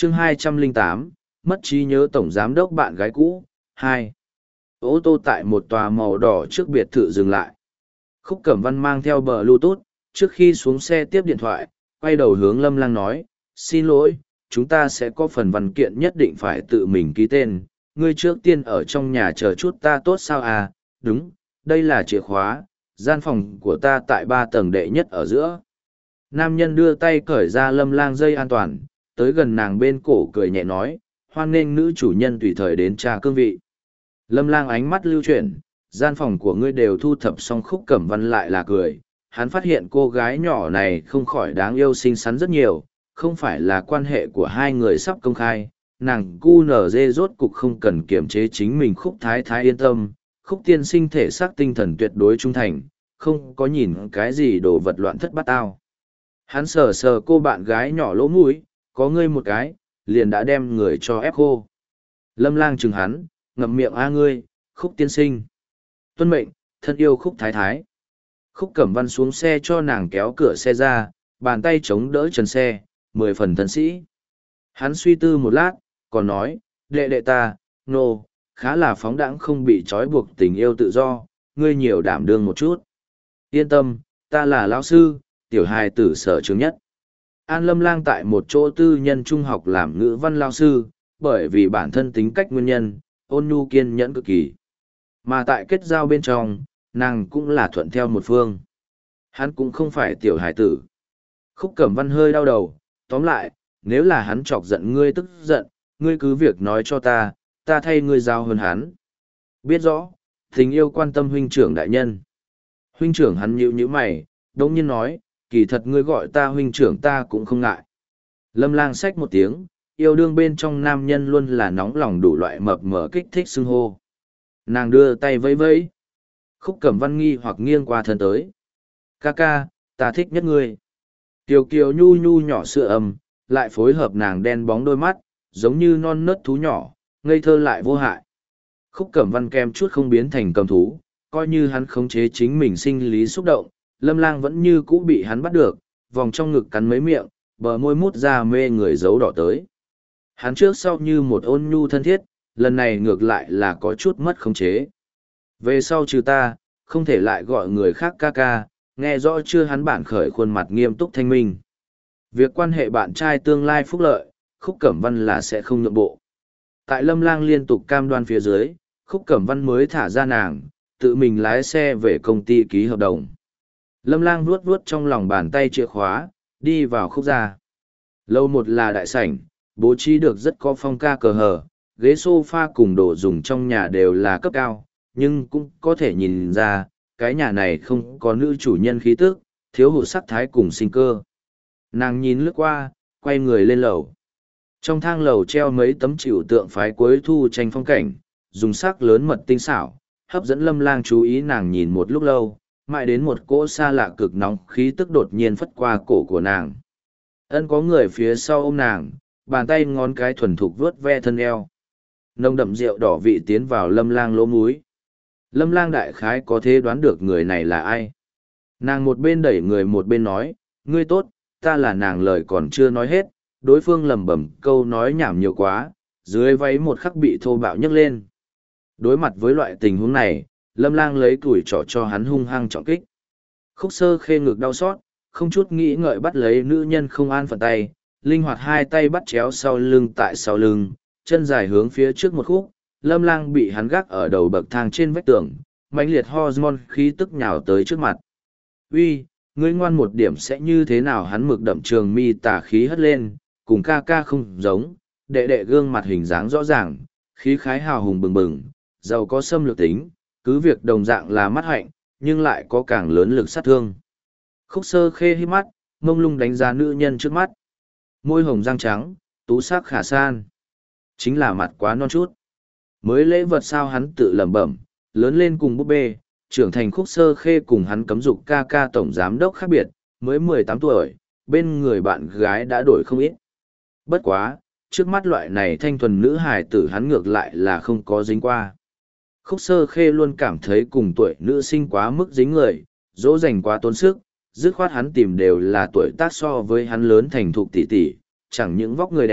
Chương 208, mất trí nhớ tổng giám đốc bạn gái cũ, 2. Ô tô tại một tòa màu đỏ trước biệt thự dừng lại. Khúc Cẩm Văn mang theo Bluetooth, trước khi xuống xe tiếp điện thoại, quay đầu hướng Lâm Lang nói, xin lỗi, chúng ta sẽ có phần văn kiện nhất định phải tự mình ký tên, ngươi trước tiên ở trong nhà chờ chút ta tốt sao à, đúng, đây là chìa khóa, gian phòng của ta tại 3 tầng đệ nhất ở giữa. Nam nhân đưa tay cởi ra Lâm Lang dây an toàn, tới gần nàng bên cổ cười nhẹ nói, hoan nghênh nữ chủ nhân tùy thời đến tra cương vị. Lâm Lang ánh mắt lưu chuyển, gian phòng của ngươi đều thu thập xong. Khúc Cẩm Văn lại là cười, hắn phát hiện cô gái nhỏ này không khỏi đáng yêu xinh xắn rất nhiều, không phải là quan hệ của hai người sắp công khai, nàng cu nở dê rốt cục không cần kiềm chế chính mình. Khúc thái thái yên tâm, Khúc tiên sinh thể xác tinh thần tuyệt đối trung thành, không có nhìn cái gì đồ vật loạn thất bát tao. Hắn sờ sờ cô bạn gái nhỏ lỗ mũi, có ngươi một cái, liền đã đem người cho ép khô. Lâm Lang chừng hắn, ngậm miệng a ngươi, Khúc tiên sinh. Tuân mệnh, thân yêu Khúc thái thái. Khúc Cẩm Văn xuống xe cho nàng kéo cửa xe ra, bàn tay chống đỡ trần xe, 10 phần thân sĩ. Hắn suy tư một lát, còn nói, đệ đệ ta, nô, khá là phóng đãng không bị trói buộc tình yêu tự do, ngươi nhiều đảm đương một chút. Yên tâm, ta là lão sư, tiểu hài tử sở trường nhất. An Lâm Lang tại một chỗ tư nhân trung học làm ngữ văn lao sư, bởi vì bản thân tính cách nguyên nhân, ôn nhu kiên nhẫn cực kỳ. Mà tại kết giao bên trong, nàng cũng là thuận theo một phương. Hắn cũng không phải tiểu hài tử. Khúc Cẩm Văn hơi đau đầu, tóm lại, nếu là hắn chọc giận ngươi tức giận, ngươi cứ việc nói cho ta, ta thay ngươi giao hơn hắn. Biết rõ, tình yêu quan tâm huynh trưởng đại nhân. Huynh trưởng hắn nhíu nhíu mày, đống nhiên nói, kỳ thật ngươi gọi ta huynh trưởng ta cũng không ngại. Lâm Lang xách một tiếng, yêu đương bên trong nam nhân luôn là nóng lòng đủ loại mập mờ kích thích xưng hô. Nàng đưa tay vẫy vẫy. Khúc Cẩm Văn nghi hoặc nghiêng qua thân tới. Ca ca, ta thích nhất ngươi. Kiều kiều nhu nhu nhỏ sữa ầm, lại phối hợp nàng đen bóng đôi mắt, giống như non nớt thú nhỏ, ngây thơ lại vô hại. Khúc Cẩm Văn kem chút không biến thành cầm thú, coi như hắn khống chế chính mình sinh lý xúc động, Lâm Lang vẫn như cũ bị hắn bắt được, vòng trong ngực cắn mấy miệng, bờ môi mút ra mê người dấu đỏ tới. Hắn trước sau như một ôn nhu thân thiết, lần này ngược lại là có chút mất khống chế. Về sau trừ ta, không thể lại gọi người khác ca ca, nghe rõ chưa? Hắn bản khởi khuôn mặt nghiêm túc thanh minh. Việc quan hệ bạn trai tương lai phúc lợi, Khúc Cẩm Văn là sẽ không nhượng bộ. Tại Lâm Lang liên tục cam đoan phía dưới, Khúc Cẩm Văn mới thả ra nàng, tự mình lái xe về công ty ký hợp đồng. Lâm Lang vuốt vuốt trong lòng bàn tay chìa khóa, đi vào Khúc gia. Lầu 1 là đại sảnh, bố trí được rất có phong ca cờ hờ, ghế sofa cùng đồ dùng trong nhà đều là cấp cao, nhưng cũng có thể nhìn ra, cái nhà này không có nữ chủ nhân khí tức, thiếu hụt sắc thái cùng sinh cơ. Nàng nhìn lướt qua, quay người lên lầu. Trong thang lầu treo mấy tấm chịu tượng phái cuối thu tranh phong cảnh, dùng sắc lớn mật tinh xảo, hấp dẫn Lâm Lang chú ý. Nàng nhìn một lúc lâu, mãi đến một cỗ xa lạ cực nóng khí tức đột nhiên phất qua cổ của nàng. Ân có người phía sau ôm nàng, bàn tay ngón cái thuần thục vớt ve thân eo. Nồng đậm rượu đỏ vị tiến vào Lâm Lang lỗ mũi. Lâm Lang đại khái có thể đoán được người này là ai. Nàng một bên đẩy người một bên nói, ngươi tốt, ta là nàng. Lời còn chưa nói hết, đối phương lẩm bẩm câu nói nhảm nhiều quá, dưới váy một khắc bị thô bạo nhấc lên. Đối mặt với loại tình huống này, Lâm Lang lấy củi trỏ cho hắn hung hăng trọng kích. Khúc Sơ Khê ngực đau xót, không chút nghĩ ngợi bắt lấy nữ nhân không an phận tay, linh hoạt hai tay bắt chéo sau lưng tại sau lưng, chân dài hướng phía trước một khúc. Lâm Lang bị hắn gác ở đầu bậc thang trên vách tường, mãnh liệt hormone khí tức nhào tới trước mặt. Uy, ngươi ngoan một điểm sẽ như thế nào? Hắn mực đậm trường mi tà khí hất lên, cùng ca ca không giống, đệ đệ gương mặt hình dáng rõ ràng, khí khái hào hùng bừng bừng, giàu có xâm lược tính, cứ việc đồng dạng là mắt hạnh, nhưng lại có càng lớn lực sát thương. Khúc Sơ Khê hít mắt, mông lung đánh giá nữ nhân trước mắt. Môi hồng răng trắng, tú sắc khả san. Chính là mặt quá non chút. Mới lễ vật sao? Hắn tự lẩm bẩm, lớn lên cùng búp bê, trưởng thành. Khúc Sơ Khê cùng hắn cấm dục ca ca tổng giám đốc khác biệt, mới 18 tuổi, bên người bạn gái đã đổi không ít. Bất quá, trước mắt loại này thanh thuần nữ hài tử hắn ngược lại là không có dính qua. Khúc Sơ Khê luôn cảm thấy cùng tuổi nữ sinh quá mức dính người, dỗ dành quá tốn sức, dứt khoát hắn tìm đều là tuổi tác so với hắn lớn thành thục tỷ tỷ, chẳng những vóc người đẹp,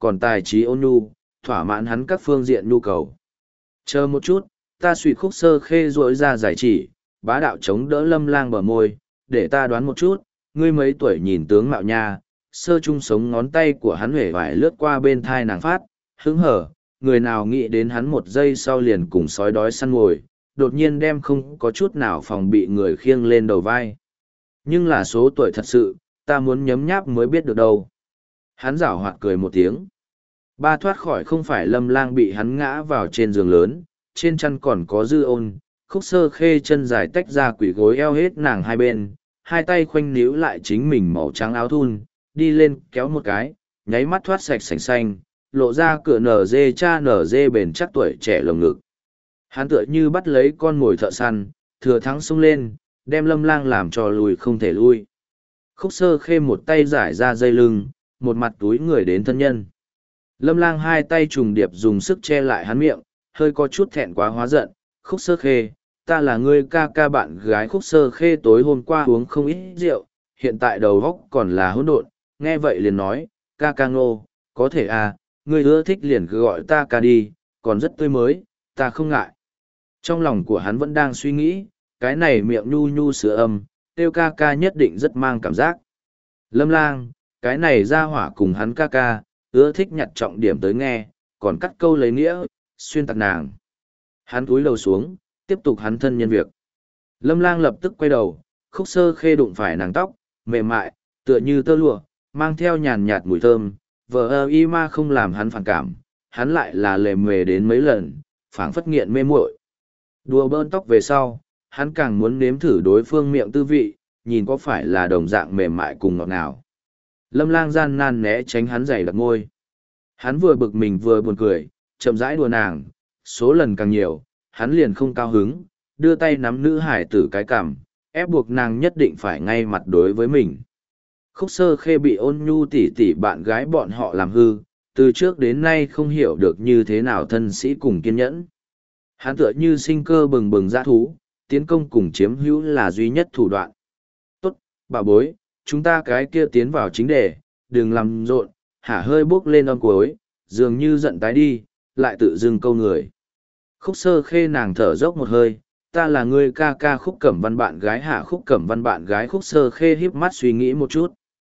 còn tài trí ôn nhu, thỏa mãn hắn các phương diện nhu cầu. Chờ một chút, ta suy Khúc Sơ Khê rỗi ra giải chỉ, bá đạo chống đỡ Lâm Lang bờ môi, để ta đoán một chút, ngươi mấy tuổi nhìn tướng mạo nha. Sơ trung sống ngón tay của hắn huệ vải lướt qua bên thai nàng phát, hứng hở, người nào nghĩ đến hắn một giây sau liền cùng sói đói săn mồi, đột nhiên đem không có chút nào phòng bị người khiêng lên đầu vai. Nhưng là số tuổi thật sự, ta muốn nhấm nháp mới biết được đâu. Hắn giảo hoạt cười một tiếng. Ba thoát khỏi không phải Lâm Lang bị hắn ngã vào trên giường lớn, trên chăn còn có Dư Ôn. Khúc Sơ Khê chân dài tách ra quỷ gối eo hết nàng hai bên, hai tay khoanh níu lại chính mình màu trắng áo thun, đi lên kéo một cái, nháy mắt thoát sạch sành xanh, lộ ra cửa nở dê cha nở dê bền chắc tuổi trẻ lồng ngực. Hắn tựa như bắt lấy con mồi thợ săn, thừa thắng xông lên, đem Lâm Lang làm cho lùi không thể lui. Khúc Sơ Khê một tay giải ra dây lưng, một mặt túi người đến thân nhân. Lâm Lang hai tay trùng điệp dùng sức che lại hắn miệng, hơi có chút thẹn quá hóa giận. Khúc Sơ Khê, ta là ngươi ca ca bạn gái. Khúc Sơ Khê tối hôm qua uống không ít rượu, hiện tại đầu góc còn là hỗn độn, nghe vậy liền nói, ca ca Ngô, có thể à, ngươi ưa thích liền cứ gọi ta ca đi, còn rất tươi mới, ta không ngại. Trong lòng của hắn vẫn đang suy nghĩ, cái này miệng nhu nhu sữa âm, tiêu ca ca nhất định rất mang cảm giác. Lâm Lang, cái này ra hỏa cùng hắn ca ca, ưa thích nhặt trọng điểm tới nghe, còn cắt câu lấy nghĩa, xuyên tạc nàng. Hắn cúi đầu xuống, tiếp tục hắn thân nhân việc. Lâm Lang lập tức quay đầu, Khúc Sơ Khê đụng phải nàng tóc, mềm mại, tựa như tơ lụa, mang theo nhàn nhạt mùi thơm, vờ y ma không làm hắn phản cảm, hắn lại là lề mề đến mấy lần, phảng phất nghiện mê muội. Đùa bỡn tóc về sau, hắn càng muốn nếm thử đối phương miệng tư vị, nhìn có phải là đồng dạng mềm mại cùng ngọt nào. Lâm Lang gian nan né tránh hắn dày đặc môi. Hắn vừa bực mình vừa buồn cười, chậm rãi đùa nàng, số lần càng nhiều, hắn liền không cao hứng, đưa tay nắm nữ hải tử cái cằm, ép buộc nàng nhất định phải ngay mặt đối với mình. Khúc Sơ Khê bị Ôn Nhu tỷ tỷ bạn gái bọn họ làm hư, từ trước đến nay không hiểu được như thế nào thân sĩ cùng kiên nhẫn. Hắn tựa như sinh cơ bừng bừng dã thú, tiến công cùng chiếm hữu là duy nhất thủ đoạn. Tốt, bà bối, chúng ta cái kia tiến vào chính đề, đừng làm rộn, hả hơi bước lên âm cuối, dường như giận tái đi, lại tự dưng câu người. Khúc Sơ Khê nàng thở dốc một hơi, ta là người ca ca Khúc Cẩm Văn bạn gái hả. Khúc Cẩm Văn bạn gái. Khúc Sơ Khê híp mắt suy nghĩ một chút.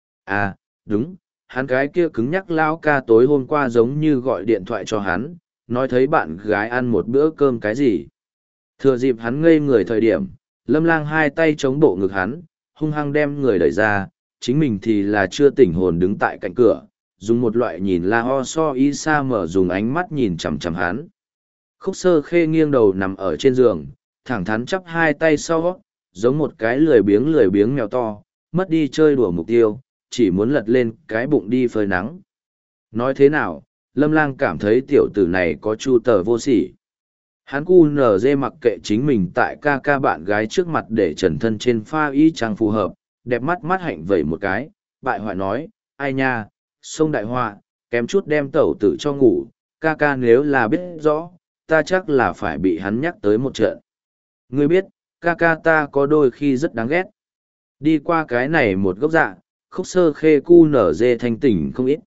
À, đúng, hắn cái kia cứng nhắc lao ca tối hôm qua giống như gọi điện thoại cho hắn, nói thấy bạn gái ăn một bữa cơm cái gì. Thừa dịp hắn ngây người thời điểm, Lâm Lang hai tay chống bộ ngực hắn, hung hăng đem người đẩy ra, chính mình thì là chưa tỉnh hồn đứng tại cạnh cửa, dùng một loại nhìn la ho so y sa mở dùng ánh mắt nhìn chằm chằm hắn. Khúc Sơ Khê nghiêng đầu nằm ở trên giường, thẳng thắn chắp hai tay sau, giống một cái lười biếng mèo to, mất đi chơi đùa mục tiêu, chỉ muốn lật lên cái bụng đi phơi nắng. Nói thế nào, Lâm Lang cảm thấy tiểu tử này có chu tờ vô sỉ. Hắn cu nở dê mặc kệ chính mình tại ca ca bạn gái trước mặt để trần thân trên pha y trang phù hợp, đẹp mắt mắt hạnh vẩy một cái, bại hoại nói, ai nha, sông đại họa, kém chút đem tẩu tử cho ngủ, ca ca nếu là biết rõ, ta chắc là phải bị hắn nhắc tới một trận. Ngươi biết, ca ca ta có đôi khi rất đáng ghét. Đi qua cái này một gốc dạ, Khúc Sơ Khê cu nở dê thanh tỉnh không ít.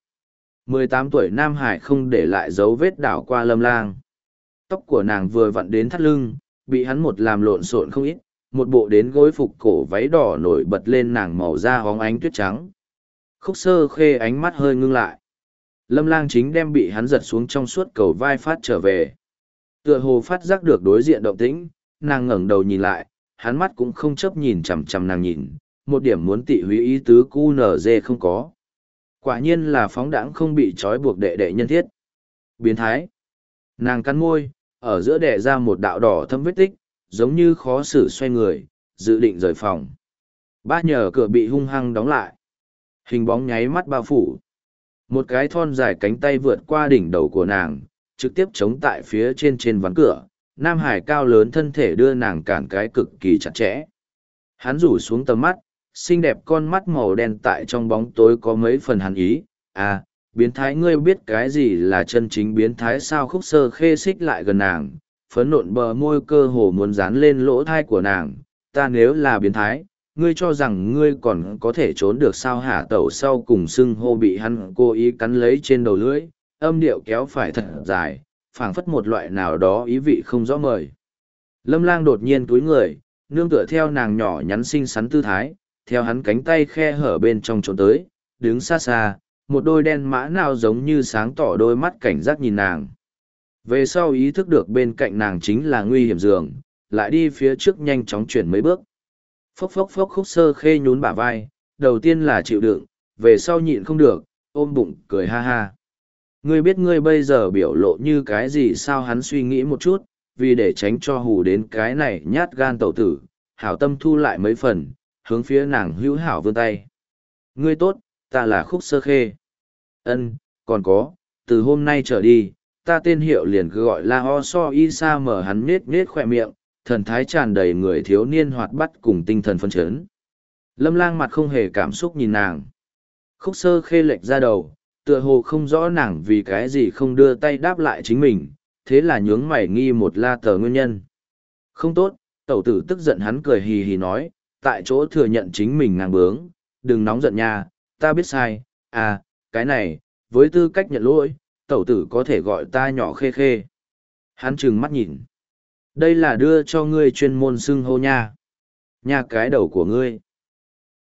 18 tuổi Nam Hải không để lại dấu vết đảo qua Lâm Lang. Tóc của nàng vừa vặn đến thắt lưng, bị hắn một làm lộn xộn không ít, một bộ đến gối phục cổ váy đỏ nổi bật lên nàng màu da hóng ánh tuyết trắng. Khúc Sơ Khê ánh mắt hơi ngưng lại. Lâm Lang chính đem bị hắn giật xuống trong suốt cầu vai phát trở về. Tựa hồ phát giác được đối diện động tĩnh, nàng ngẩng đầu nhìn lại, hắn mắt cũng không chấp nhìn chằm chằm nàng nhìn, một điểm muốn tị húy ý tứ cu nở dê không có. Quả nhiên là phóng đãng không bị trói buộc đệ đệ nhân thiết. Biến thái. Nàng cắn môi, ở giữa đẻ ra một đạo đỏ thâm vết tích, giống như khó xử xoay người, dự định rời phòng. Ba nhờ cửa bị hung hăng đóng lại. Hình bóng nháy mắt bao phủ. Một cái thon dài cánh tay vượt qua đỉnh đầu của nàng, trực tiếp chống tại phía trên ván cửa. Nam Hải cao lớn thân thể đưa nàng cản cái cực kỳ chặt chẽ. Hắn rủ xuống tầm mắt, xinh đẹp con mắt màu đen tại trong bóng tối có mấy phần hàn ý. À, biến thái, ngươi biết cái gì là chân chính biến thái sao? Khúc Sơ Khê xích lại gần nàng, phấn nộn bờ môi cơ hồ muốn dán lên lỗ thai của nàng. Ta nếu là biến thái, ngươi cho rằng ngươi còn có thể trốn được sao hả? Tẩu sau cùng xưng hô bị hắn cố ý cắn lấy trên đầu lưỡi, âm điệu kéo phải thật dài, phảng phất một loại nào đó ý vị không rõ mời. Lâm Lang đột nhiên túi người, nương tựa theo nàng nhỏ nhắn xinh xắn tư thái, theo hắn cánh tay khe hở bên trong trốn tới, đứng xa xa, một đôi đen mã nào giống như sáng tỏ đôi mắt cảnh giác nhìn nàng. Về sau ý thức được bên cạnh nàng chính là nguy hiểm giường, lại đi phía trước nhanh chóng chuyển mấy bước. Phốc phốc phốc Khúc Sơ Khê nhún bả vai, đầu tiên là chịu đựng, về sau nhịn không được, ôm bụng cười ha ha. Ngươi biết ngươi bây giờ biểu lộ như cái gì sao? Hắn suy nghĩ một chút, vì để tránh cho hù đến cái này nhát gan tẩu tử, hảo tâm thu lại mấy phần, hướng phía nàng hữu hảo vươn tay. Ngươi tốt, ta là Khúc Sơ Khê. Ân, còn có, từ hôm nay trở đi, ta tên hiệu liền cứ gọi là Ho So Y Sa. Mở hắn nết nết khỏe miệng, thần thái tràn đầy người thiếu niên hoạt bát cùng tinh thần phấn chấn. Lâm Lang mặt không hề cảm xúc nhìn nàng. Khúc Sơ Khê lệch ra đầu, tựa hồ không rõ nàng vì cái gì không đưa tay đáp lại chính mình, thế là nhướng mày nghi một la tờ nguyên nhân. Không tốt, tẩu tử tức giận. Hắn cười hì hì nói, tại chỗ thừa nhận chính mình ngang bướng, đừng nóng giận nha, ta biết sai, à, cái này, với tư cách nhận lỗi, tẩu tử có thể gọi ta nhỏ Khê Khê. Hắn trừng mắt nhìn. Đây là đưa cho ngươi chuyên môn xưng hô nha. Nha cái đầu của ngươi.